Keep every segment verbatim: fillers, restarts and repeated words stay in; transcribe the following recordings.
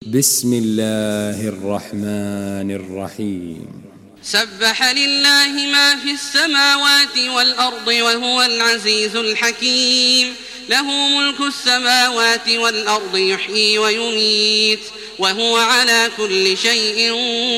بسم الله الرحمن الرحيم. سبح لله ما في السماوات والأرض وهو العزيز الحكيم. له ملك السماوات والأرض يحيي ويميت وهو على كل شيء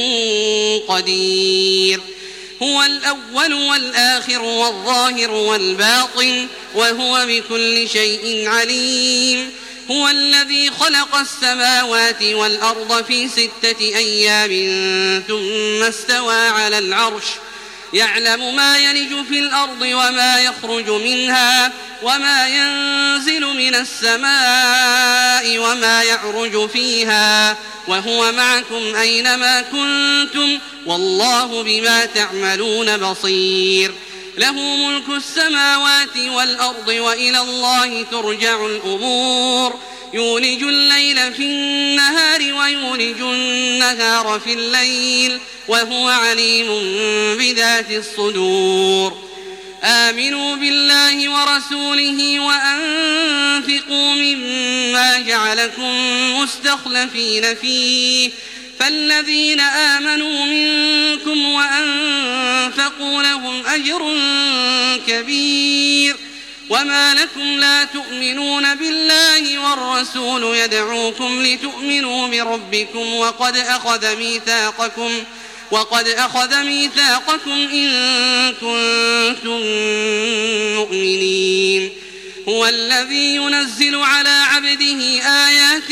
قدير. هو الأول والآخر والظاهر والباطن وهو بكل شيء عليم. هو الذي خلق السماوات والأرض في ستة أيام ثم استوى على العرش يعلم ما يلج في الأرض وما يخرج منها وما ينزل من السماء وما يعرج فيها وهو معكم أينما كنتم والله بما تعملون بصير. له ملك السماوات والأرض وإلى الله ترجع الأمور. يولج الليل في النهار ويولج النهار في الليل وهو عليم بذات الصدور. آمنوا بالله ورسوله وأنفقوا مما جعلكم مستخلفين فيه فالذين آمنوا منكم وأنفقوا لهم أجر كبير. وما لكم لا تؤمنون بالله والرسول يدعوكم لتؤمنوا بربكم وقد أخذ ميثاقكم وقد أخذ ميثاقكم إن كنتم مؤمنين. هو الذي ينزل على عبده آيات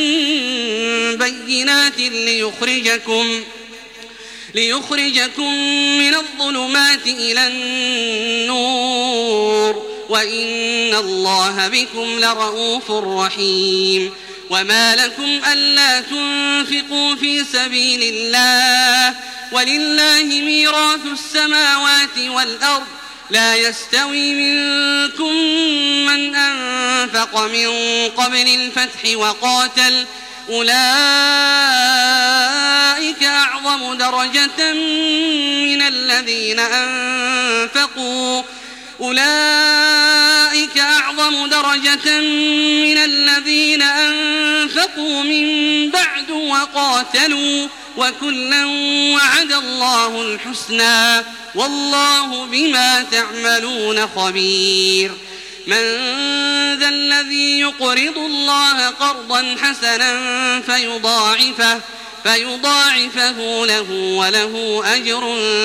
بينات ليخرجكم ليخرجكم من الظلمات إلى النور وإن الله بكم لرؤوف رحيم. وما لكم ألا تنفقوا في سبيل الله ولله ميراث السماوات والأرض لا يستوي منكم من أنفق من قبل الفتح وقاتل أولئك أعظم درجة من الذين أنفقوا أولئك أعظم درجة من الذين أنفقوا من بعد وقاتلوا وكلا وعد الله الحسنى والله بما تعملون خبير. من ذا الذي يقرض الله قرضا حسنا فيضاعفه فيضاعفه له وله أجر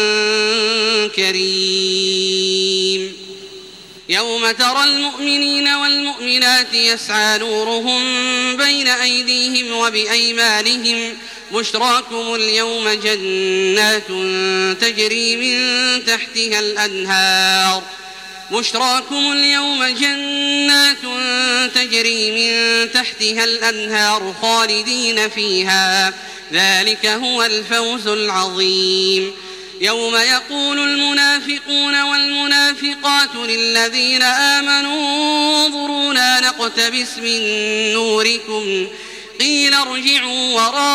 كريم. يوم ترى المؤمنين والمؤمنات يسعى نورهم بين أيديهم وبأيمانهم بشراكم اليوم جنات تجري من تحتها الأنهار بشراكم اليوم جنات تجري من تحتها الأنهار خالدين فيها ذلك هو الفوز العظيم. يوم يقول المنافقون والمنافقات للذين آمنوا انظرونا نقتبس من نوركم قيل ارجعوا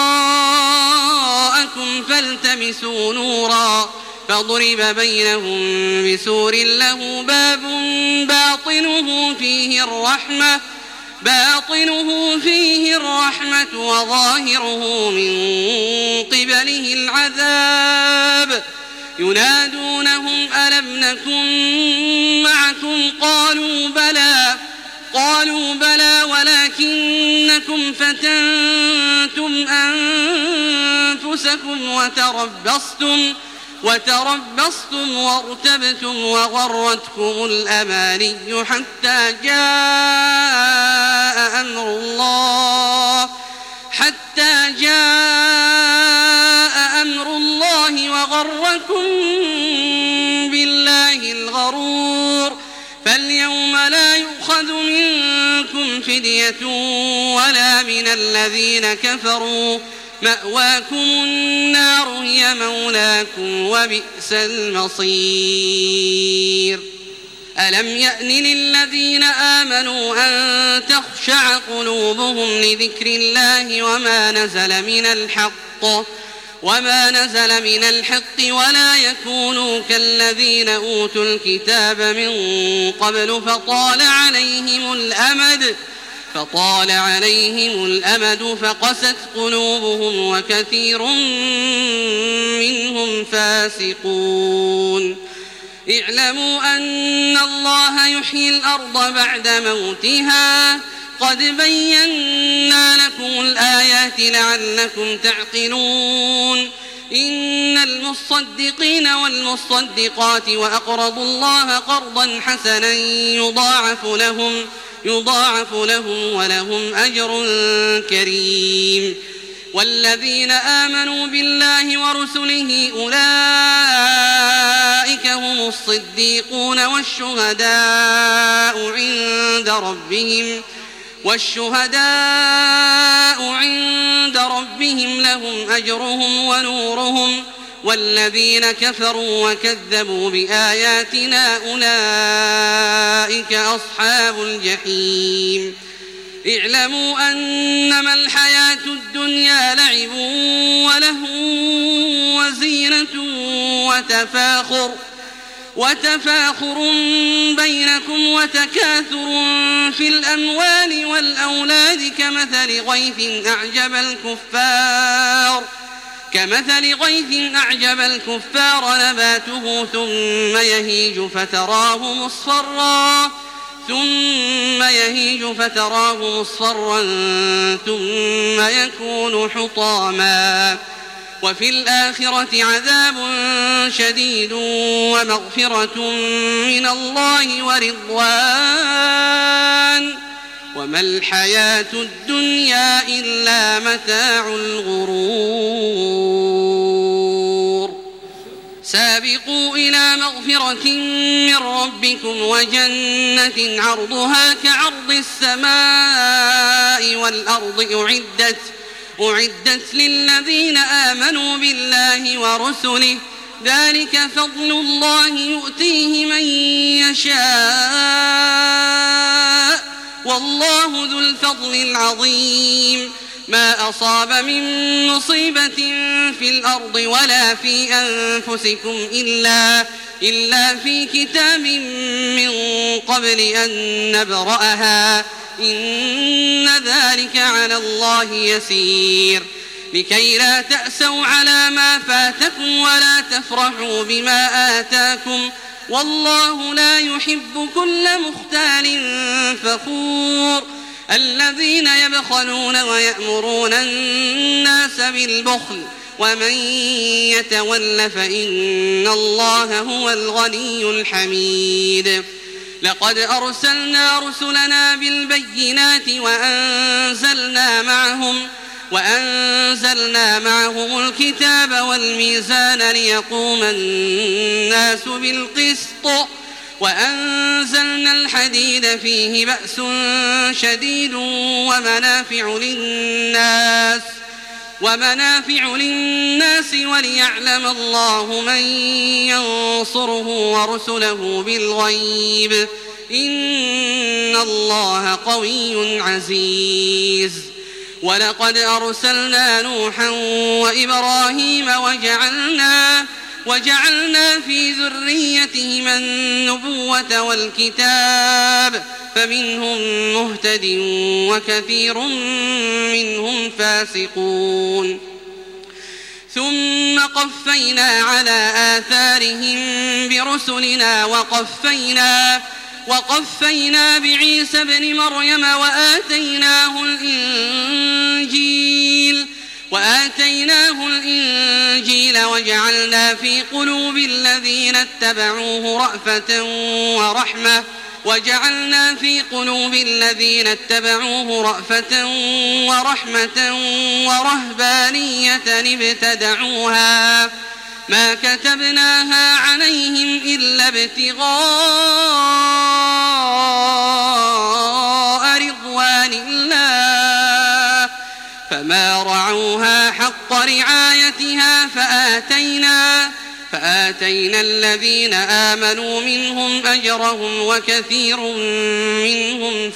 وراءكم فالتمسوا نورا فضرب بينهم بسور له باب باطنه فيه الرحمة باطنه فيه الرحمة وظاهره من قبله العذاب ينادونهم ألم نكن معكم قالوا بلى قالوا بلى ولكنكم فتنتم أنفسكم وتربصتم وتربصتم وارتبتم وغرتكم الأماني حتى جاء أمر الله حتى جاء أمر الله وغركم بالله الغرور. فاليوم لا يؤخذ منكم فدية ولا من الذين كفروا مأواكم النار هي مولاكم وبئس المصير. ألم يأن للذين آمنوا أن تخشع قلوبهم لذكر الله وما نزل من الحق وما نزل من الحق ولا يكونوا كالذين أوتوا الكتاب من قبل فطال عليهم الأمد فطال عليهم الأمد فقست قلوبهم وكثير منهم فاسقون اعلموا أن الله يحيي الأرض بعد موتها قد بينا لكم الآيات لعلكم تعقلون إن المصدقين والمصدقات وأقرضوا الله قرضا حسنا يضاعف لهم يضاعف لهم ولهم أجر كريم والذين آمنوا بالله ورسله أولئك هم الصديقون والشهداء عند ربهم والشهداء عند ربهم لهم أجرهم ونورهم والذين كفروا وكذبوا بآياتنا أولئك أصحاب الجحيم اعلموا أنما الحياة الدنيا لعب ولهو وزينة وتفاخر وتفاخر بينكم وتكاثر في الأموال والأولاد كمثل غيث أعجب الكفار كمثل غيث أعجب الكفار نباته ثم يهيج فتراه مصفرا ثم يهيج فتراه مصفرا ثم يكون حطاما وفي الآخرة عذاب شديد ومغفرة من الله ورضوان وما الحياة الدنيا إلا متاع الغرور سابقوا إلى مغفرة من ربكم وجنة عرضها كعرض السماء والأرض أعدت أعدت للذين آمنوا بالله ورسله ذلك فضل الله يؤتيه من يشاء والله ذو الفضل العظيم ما أصاب من مصيبة في الأرض ولا في أنفسكم إلا, إلا في كتاب من قبل أن نبرأها إن ذلك على الله يسير لكي لا تأسوا على ما فاتكم ولا تفرحوا بما آتاكم والله لا يحب كل مختال فخور الذين يبخلون ويأمرون الناس بالبخل ومن يتول فإن الله هو الغني الحميد لقد أرسلنا رسلنا بالبينات وأنزلنا معهم وأنزلنا معهم الكتاب والميزان ليقوم الناس بالقسط وأنزلنا الحديد فيه بأس شديد ومنافع للناس ومنافع للناس وليعلم الله من ينصره ورسله بالغيب إن الله قوي عزيز ولقد أرسلنا نوحا وإبراهيم وجعلنا وجعلنا في ذريتهما النبوة والكتاب فمنهم مهتد وكثير منهم فاسقون ثم قفينا على آثارهم برسلنا وقفينا وقفينا بعيسى ابن مريم وآتيناه الإنجيل وآتيناه الإنجيل وجعلنا في قلوب الذين اتبعوه رأفة ورحمة وجعلنا في قلوب الذين اتبعوه رأفة ورحمة ورهبانية ابتدعوها ما كتبناها عليهم إلا ابتغاء رضوان الله فما رعوها حق رعايتها فآتينا فآتينا الذين آمنوا منهم أجرهم وكثير منهم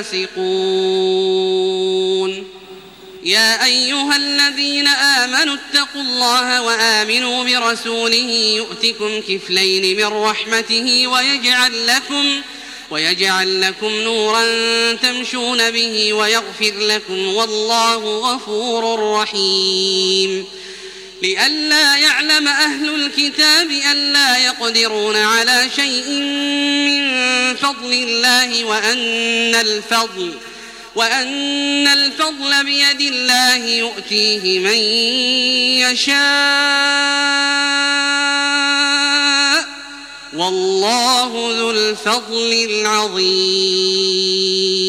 فاسقون يا أيها الذين آمنوا اتقوا الله وآمنوا برسوله يؤتكم كفلين من رحمته ويجعل لكم ويجعل لكم نورا تمشون به ويغفر لكم والله غفور رحيم. لئلا يعلم أهل الكتاب ألا يقدرون على شيء من فضل الله وأن الفضل وأن الفضل بيد الله يؤتيه من يشاء والله ذو الفضل العظيم.